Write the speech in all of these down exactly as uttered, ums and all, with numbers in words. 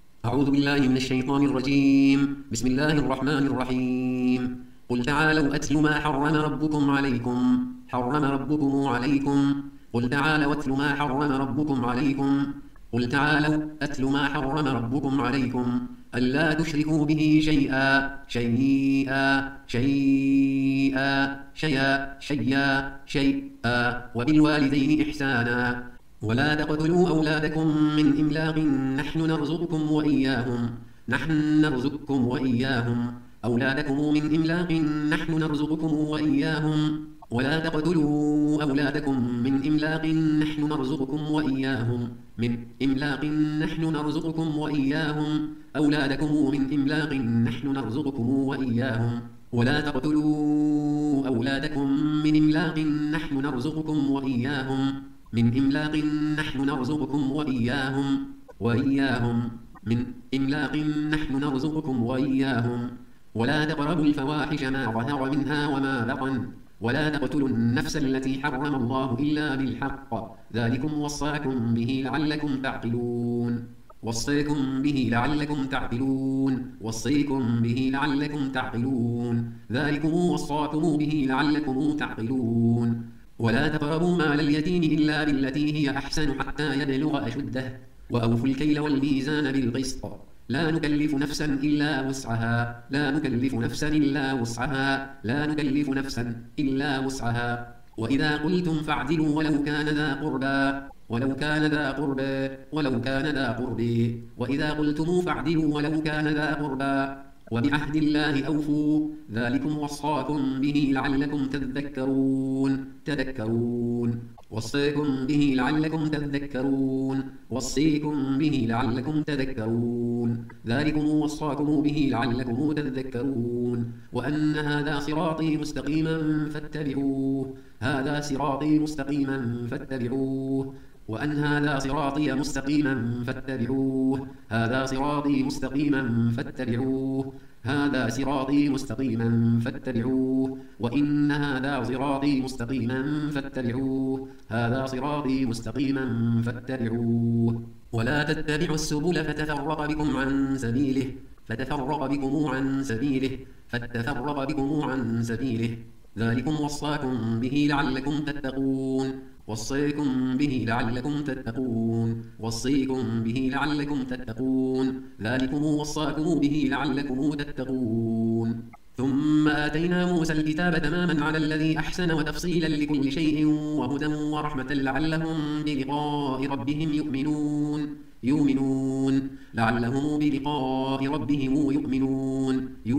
أعوذ بالله من الشيطان الرجيم. بسم الله الرحمن الرحيم. قل تعالوا أتل ما حرم ربكم عليكم حرم ربكم عليكم قل تعالوا أتل ما حرم ربكم عليكم قل تعالوا أتل ما حرم ربكم عليكم ألا تشركوا به شيئا شيئا شيئا شيئا شيئا شيئا وبالوالدين إحسانا ولا تقتلوا أولادكم من إملاق نحن نرزقكم وإياهم نحن نرزقكم وإياهم أولادكم من إملاق نحن نرزقكم وإياهم ولا تقتلوا أولادكم من إملاق نحن نرزقكم وإياهم من إملاق نحن نرزقكم وإياهم أولادكم من إملاق نحن نرزقكم وإياهم ولا تقتلوا أولادكم من إملاق نحن نرزقكم وإياهم من إملاق نحن نرزقكم وإياهم وإياهم من إملاق نحن نرزقكم وإياهم ولا تقربوا الفواحش ما ظهر منها وما بطن ولا تقتلوا النفس التي حرم الله إلا بالحق ذلكم وصاكم به لعلكم تعقلون وصيكم به لعلكم تعقلون وصيكم به لعلكم تعقلون ذلكم وصاكم به لعلكم تعقلون ولا تقربوا مال اليتيم إلا بالتي هي أحسن حتى يبلغ أشده وأوفوا الكيل والميزان بالقسط لا نكلف نفسا إلا وسعها لا نكلف نفسا إلا وسعها لا نكلف نفسا إلا وسعها وإذا قلتم فاعدلوا ولو كان ذا قربى ولو كان ذا قربى ولو كان ذا قربى وإذا قلتم فاعدلوا ولو كان ذا قربى وبعهد الله أوفوا ذلكم وصاكم به لعلكم تذكرون تذكرون وصيكم به لعلكم تذكرون وصيكم به لعلكم تذكرون ذلكم وصاكم به لعلكم تذكرون وأن هذا صراطي مستقيما فاتبعوه هذا صراطي مستقيما فاتبعوه وأن هذا صراطي مستقيما فاتبعوه هذا صراطي مستقيما فاتبعوه هذا صراطي مستقيما فاتبعوه وإن هذا صراطي مستقيما فاتبعوه هذا صراطي مستقيما فاتبعوه ولا تتبعوا السبل فتفرق بكم عن سبيله فتفرق بكم عن سبيله فتفرق بكم عن سبيله ذلكم وصاكم به لعلكم تتقون وصيكم به لعلكم تتقون وصيكم به لعلكم تتقون ذلكم وصاكم به لعلكم تتقون ثم آتينا موسى الكتاب تماما على الذي أحسن وتفصيلا لكل شيء وهدى ورحمة لعلهم بلقاء ربهم يؤمنون يؤمنون لعلهم بلقاء ربهم يؤمنون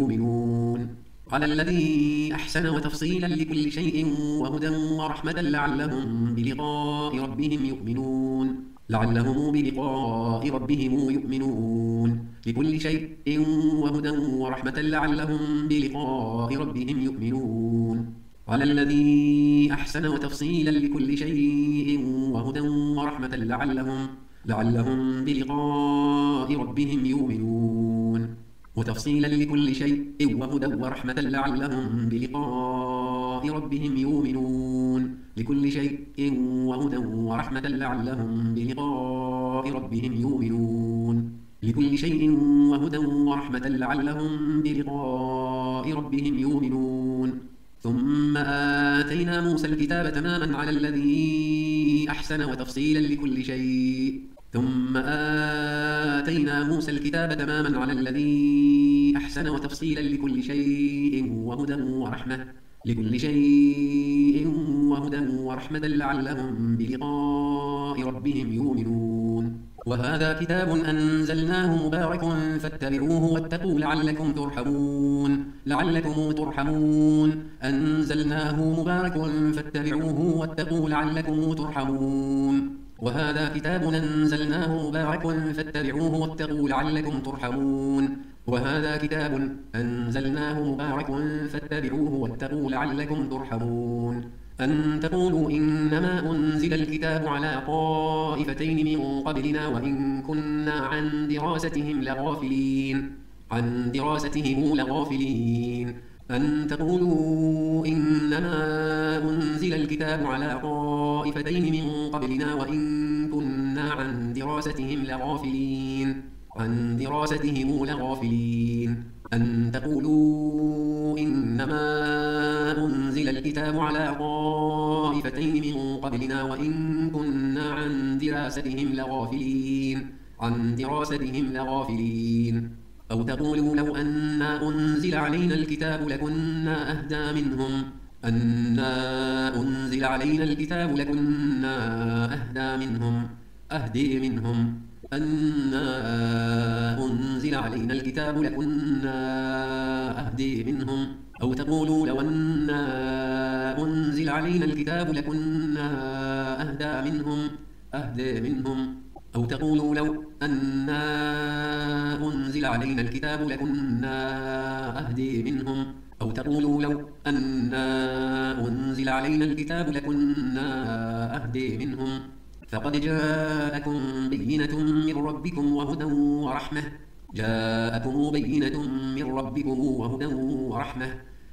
يؤمنون على الذي أحسن وتفصيلا لكل شيء وهدى ورحمة لعلهم بلقاء ربهم يؤمنون لعلهم بلقاء ربهم يؤمنون لكل شيء وهدى ورحمة لعلهم بلقاء ربهم يؤمنون على الذي أحسن وتفصيلا لكل شيء وهدى ورحمة لعلهم لعلهم بلقاء ربهم يؤمنون وتفصيلا لكل شيء وهدى ورحمة لعلهم بلقاء ربهم يؤمنون لكل شيء وهدى ورحمة لعلهم بلقاء ربهم يؤمنون لكل شيء وهدى ورحمة لعلهم بلقاء ربهم يؤمنون ثم آتينا موسى الكتاب تماما على الذي أحسن وتفصيلا لكل شيء ثم آتينا موسى الكتاب تماما على الذي أحسن وتفصيلا لكل شيء وهدى ورحمة لكل شيء وهدى ورحمة لعلهم بلقاء ربهم يؤمنون وهذا كتاب أنزلناه مبارك فاتبعوه واتقوا لعلكم ترحمون لعلكم ترحمون أنزلناه مبارك فاتبعوه واتقوا لعلكم ترحمون وهذا كتاب أنزلناه مبارك فاتبعوه واتقوا لعلكم ترحمون وهذا كتاب أنزلناه مبارك فاتبعوه واتقوا لعلكم ترحمون أن تقولوا إنما أنزل الكتاب على طائفتين من قبلنا وإن كنا عن دراستهم لغافلين عن دراستهم لغافلين أن تقولوا إنما أنزل الكتاب على طائفتين من قبلنا وإن كنا عن دراستهم لغافلين عن دراستهم لغافلين أن تقولوا إنما أنزل الكتاب على طائفتين من قبلنا وإن كنا عن دراستهم لغافلين عن دراستهم لغافلين أو تقولوا لو أنا أنزل علينا الكتاب لكنا أهدى منهم أنا أنزل علينا الكتاب لكنا أهدى منهم أهدي منهم أنا أنزل علينا الكتاب لكنا أهدي منهم أو تقولوا لو أنا أنزل علينا الكتاب لكنا أهدى منهم أهدي منهم أو تقولوا لو أنا أنزل علينا الكتاب لكنا أهدي منهم أو تقولوا لو أنا أنزل علينا الكتاب لكنا أهدي منهم فقد جاءكم بينة من ربكم وهدى ورحمة جاءكم بينة من ربكم وهدى ورحمة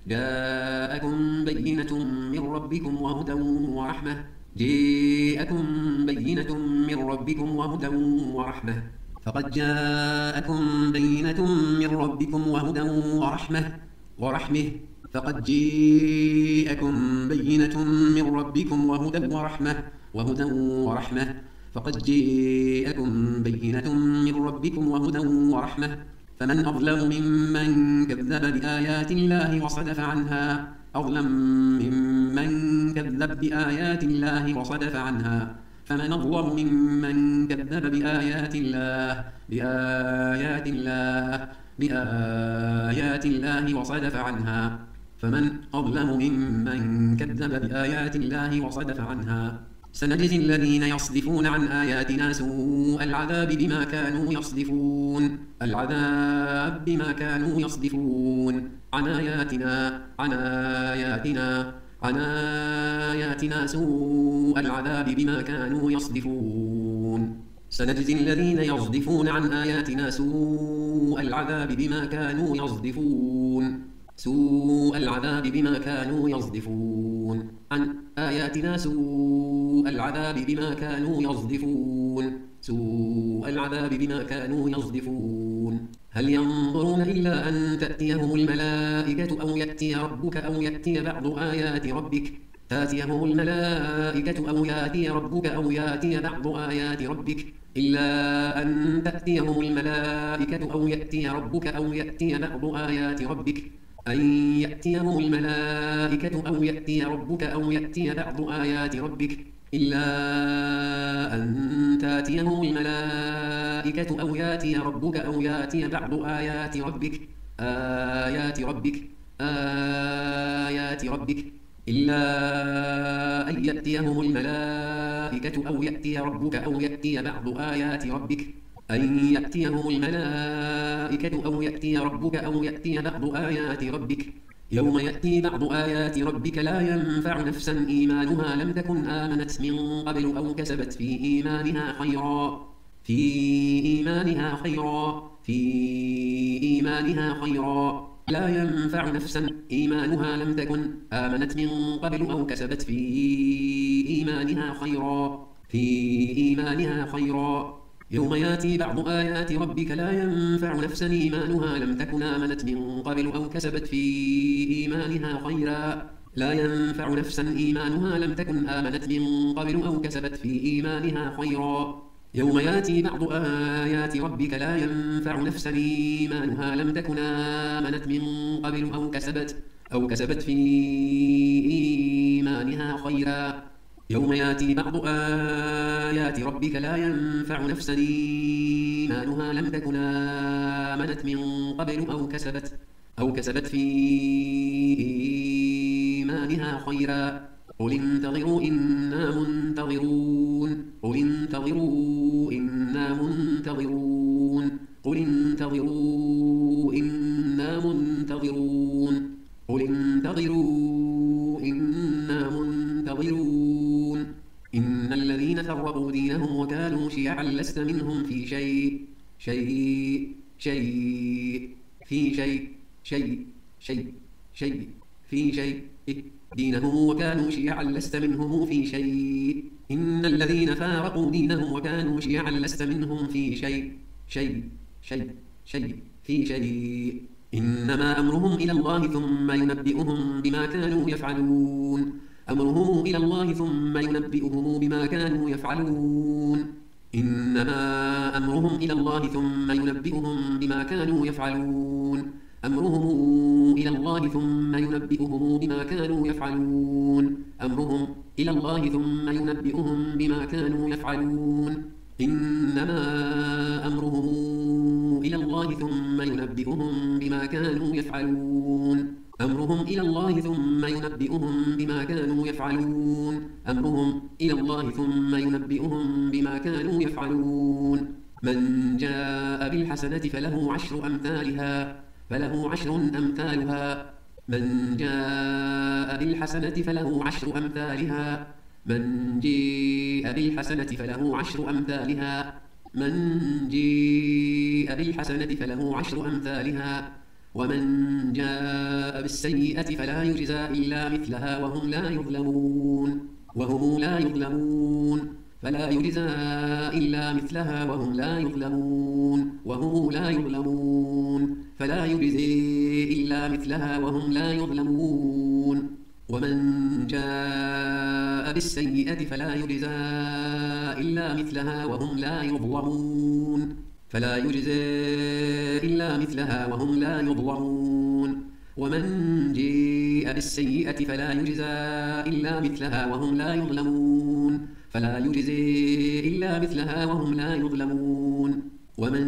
جاءكم بينة من ربكم وهدى ورحمة جاءكم بينة من ربكم وهدى ورحمة فقد جاءكم بينة من ربكم وهدى ورحمة ورحمة فقد جاءكم بينة من ربكم وهدى ورحمة وهدى ورحمة فقد جاءكم بينة من ربكم وهدى ورحمة فمن أظلم ممن كذب بآيات الله وصدف عنها أظلم ممن كذب بآيات الله وصدف عنها فمن أظلم ممن كذب بآيات الله بآيات الله بآيات الله وصدف عنها فمن أظلم ممن كذب بآيات الله وصدف عنها سنجزي الذين يصدفون عن آياتنا سوء العذاب بما كانوا يصدفون العذاب بما كانوا يصدفون عن آياتنا عن آياتنا عن آياتنا سوء العذاب بما كانوا يصدفون سنجزي الذين يصدفون عن آياتنا سوء العذاب بما كانوا يصدفون سوء العذاب بما كانوا يصدفون عن آياتنا سوء العذاب بما كانوا يصدفون سوء العذاب بما كانوا يصدفون هل ينظرون إلا أن تأتيهم الملائكة أو يأتي ربك أو يأتي بعض آيات ربك تأتيهم الملائكة أو يأتي ربك أو يأتي بعض آيات ربك إلا أن تأتيهم الملائكة أو يأتي ربك أو يأتي بعض آيات ربك أن يأتيهم الملائكة أو يأتي ربك أو يأتي بعض آيات ربك إلا أن تأتيهم الملائكة أو يأتي ربك أو يأتي بعض آيات ربك آيات ربك آيات ربك إلا أن يأتيهم الملائكة أو يأتي ربك أو يأتي بعض آيات ربك أن يأتيهم الملائكة أو يأتي ربك أو يأتي بعض آيات ربك يوم يأتي بعض آيات ربك لا ينفع نفسا إيمانها لم تكن آمنت من قبل أو كسبت في إيمانها خيرا في إيمانها خيرا في إيمانها خيرا لا ينفع نفسا إيمانها لم تكن آمنت من قبل أو كسبت في إيمانها خيرا في إيمانها خيرا يوم يأتي بعض آيات ربك لا ينفع نفسا إيمانها لم تكن آمنت من قبل أو كسبت في إيمانها خيرا لا ينفع نفسا إيمانها لم تكن آمنت من قبل أو كسبت في إيمانها خيرا يوم يأتي بعض آيات ربك لا ينفع نفسا إيمانها لم تكن آمنت من قبل أو كسبت أو كسبت في إيمانها خيرا يوم يأتي بعض آيات ربك لا ينفع نفسا إيمانها لم تكن آمنت من قبل أو كسبت أو كسبت في إيمانها خيرا قل انتظروا إنا منتظرون قل انتظروا إنا منتظرون قل انتظروا إنا منتظرون قل انتظروا إنا منتظرون إن الذين فرقوا دينهم وكانوا شيعا لست منهم في شيء شيء شيء في شيء شيء شيء شيء في شيء دينهم وكانوا شيعا لست منهم في شيء إن الذين فارقوا دينهم وكانوا شيعا لست منهم في شيء شيء شيء شيء في شيء إنما أمرهم إلى الله ثم ينبئهم بما كانوا يفعلون أمرهم إلى الله ثم ينبئهم بما كانوا يفعلون إنما أمرهم إلى الله ثم ينبئهم بما كانوا يفعلون أمرهم إلى الله ثم ينبئهم بما كانوا يفعلون أمرهم إلى الله ثم ينبئهم بما كانوا يفعلون إنما أمرهم إلى الله ثم ينبئهم بما كانوا يفعلون أمرهم إلى الله ثم ينبئهم بما كانوا يفعلون أمرهم إلى الله ثم ينبئهم بما كانوا يفعلون من جاء بالحسنة فله عشر أمثالها فله عشر أمثالها من جاء بالحسنة فله عشر أمثالها من جاء بالحسنة فله عشر أمثالها من جاء بالحسنة فله عشر أمثالها ومن جاء بالسيئة فلا يجزى إلا مثلها وهم لا يظلمون وهم لا يظلمون فلا يجزى إلا مثلها وهم لا يظلمون وهم لا يظلمون فلا يجزي إلا مثلها وهم لا يظلمون ومن جاء بالسيئة فلا يجزى إلا مثلها وهم لا يظلمون فلا يجزى إلا مثلها وهم لا يظلمون ومن جاء بالسيئة فلا يجزى إلا مثلها وهم لا يظلمون فلا يجزي إلا مثلها وهم لا يظلمون ومن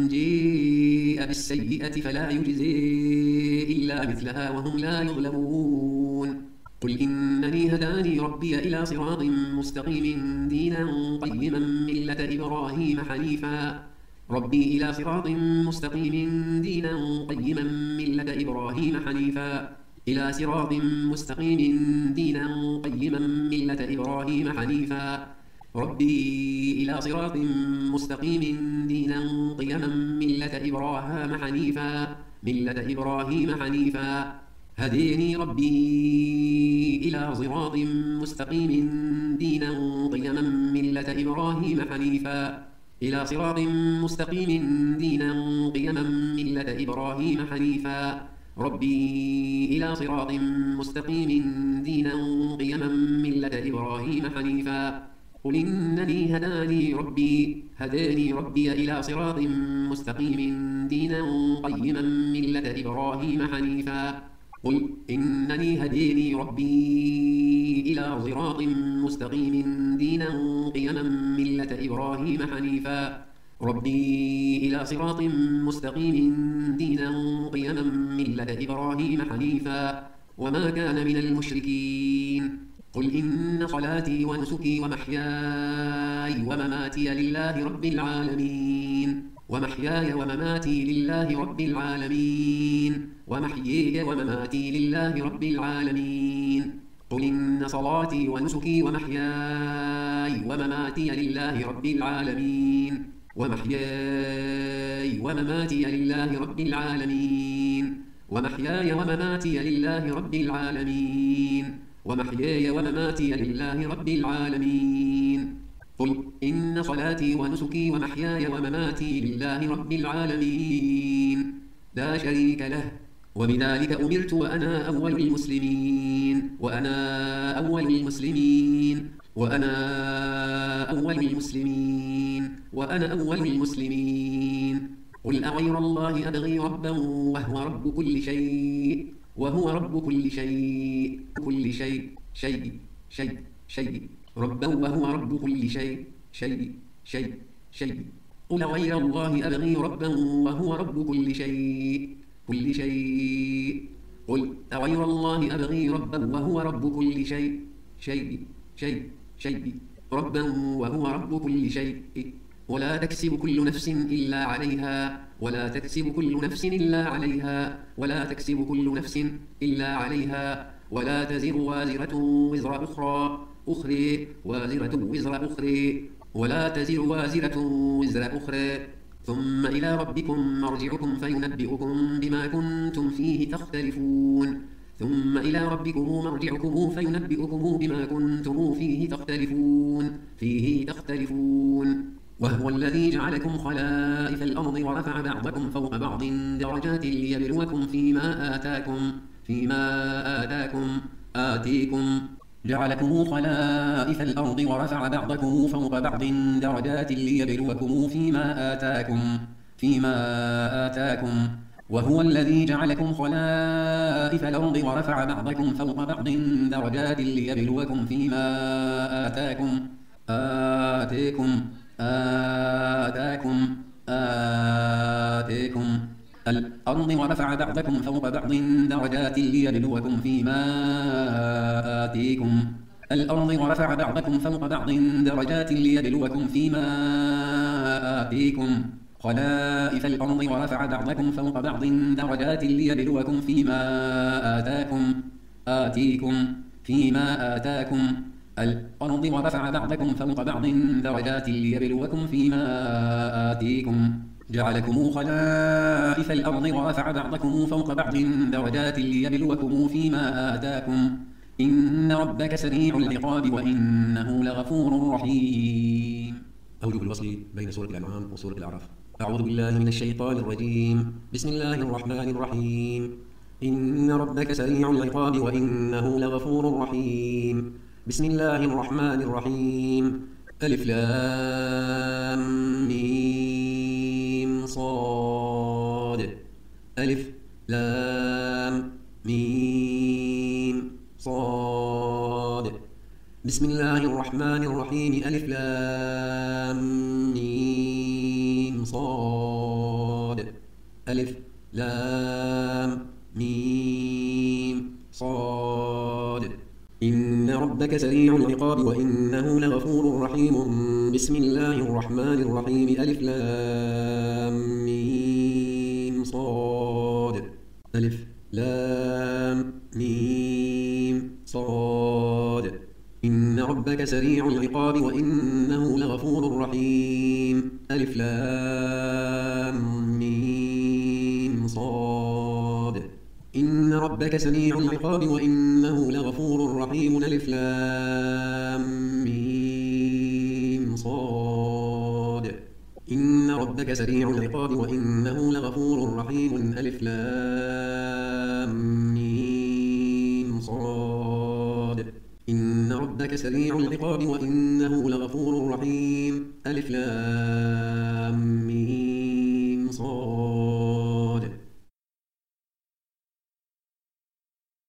جاء بالسيئة فلا يجزي إلا مثلها وهم لا يظلمون قل إنني هداني ربي إلى صراط مستقيم دينا قيما ملة إبراهيم حنيفا ربي إلى صراط مستقيم دينا قيما ملة إبراهيم حنيفا إلى صراط مستقيم دينا قيما ملة إبراهيم حنيفا ربي إلى صراط مستقيم دينا قيما ملة إبراهيم حنيفا ملة إبراهيم حنيفا هديني ربي إلى صراط مستقيم دينا قيما ملة إبراهيم حنيفا إلى صراط مستقيم دينا قيما ملة إبراهيم حنيفا ربي إلى صراط مستقيم دينا قيما ملة إبراهيم حنيفا قل إنني هداني ربي هداني ربي إلى صراط مستقيم دينا قيما ملة إبراهيم حنيفا قل إنني هداني ربي إلى صراط مستقيم دينا قيما ملة إبراهيم حنيفا ربي إلى صراط مستقيم دينا قيما ملة إبراهيم حنيفا وما كان من المشركين قل إن صلاتي ونسكي ومحياي ومماتي لله رب العالمين ومحياي ومماتي لله رب العالمين ومحياي ومماتي لله رب العالمين قل إن صلاتي ونسكي ومحياي ومماتي لله رب العالمين ومحياي ومماتي لله رب العالمين ومحياي ومماتي لله رب العالمين ومحياي ومماتي لله رب العالمين قل إن صلاتي ونسكي ومحياي ومماتي لله رب العالمين لا شريك له وبذلك أمرت وأنا أول المسلمين وأنا أول المسلمين وأنا أول المسلمين وأنا أول المسلمين قل أغير الله أبغي ربا وهو رب كل شيء وهو رب كل شيء كل شيء شيء شيء شيء ربا وهو رب كل شيء شيء شيء شيء قل غير الله أبغي ربا وهو رب كل شيء كل شيء قل أغير الله أبغي ربا وهو رب كل شيء شيء شيء شيء ربا وهو رب كل شيء ولا تكسب كل نفس إلا عليها ولا تكسب كل نفس إلا عليها ولا تكسب كل نفس إلا عليها ولا تزر وازرة وزر أخرى أخرى وازرة وزر أخرى ولا تزر وازرة وزر أخرى ثم إلى ربكم مرجعكم فينبئكم بما كنتم فيه تختلفون ثم إلى ربكم مرجعكم فينبئكم بما كنتم فيه تختلفون فيه تختلفون وهو الذي جعلكم خلائف الأرض ورفع بعضكم فوق بعض درجات ليبلوكم فيما آتاكم فيما آتاكم آتيكم جعلكم خلائف الأرض ورفع بعضكم فوق بعض درجات ليبلوكم فيما آتاكم فيما آتاكم وهو الذي جعلكم خلائف الأرض ورفع بعضكم فوق بعض درجات ليبلوكم فيما آتاكم آتيكم آتاكم آتيكم الأرض ورفع بعضكم فوق بعض درجات ليبلوكم فيما آتيكم الأرض ورفع بعضكم فوق بعض درجات ليبلوكم فيما آتيكم خلائف الأرض ورفع بعضكم فوق بعض درجات ليبلوكم فيما آتاكم آتيكم فيما آتاكم الأرض ورفع بعضكم فوق بعض درجات ليبلوكم فيما آتيكم جعلكم خلائف الأرض ورفع بعضكم فوق بعض درجات ليبلوكم فيما آتاكم إن ربك سريع العقاب وإنه لغفور رحيم. أوجه الوصل بين سورة الأنعام وسورة الأعراف. أعوذ بالله من الشيطان الرجيم. بسم الله الرحمن الرحيم. إن ربك سريع العقاب وإنه لغفور رحيم. بسم الله الرحمن الرحيم. ألف لام ميم صاد ألف لام ميم صاد بسم الله الرحمن الرحيم. ألف لام ميم صاد ألف لام ميم صاد إن ربك سريع العقاب وإنه لغفور رحيم. بسم الله الرحمن الرحيم. ألف لام ميم صاد ألف لام ميم صاد إن ربك سريع العقاب وإنه لغفور رحيم. ألف لام ميم صاد إن ربك سريع العقاب وإنه لغفور رحيم. ألف لام ميم صاد إن ربك سريع العقاب وإنه لغفور رحيم. ألف لام ميم صاد إن ربك سريع العقاب وإنه لغفور رحيم. ألف لام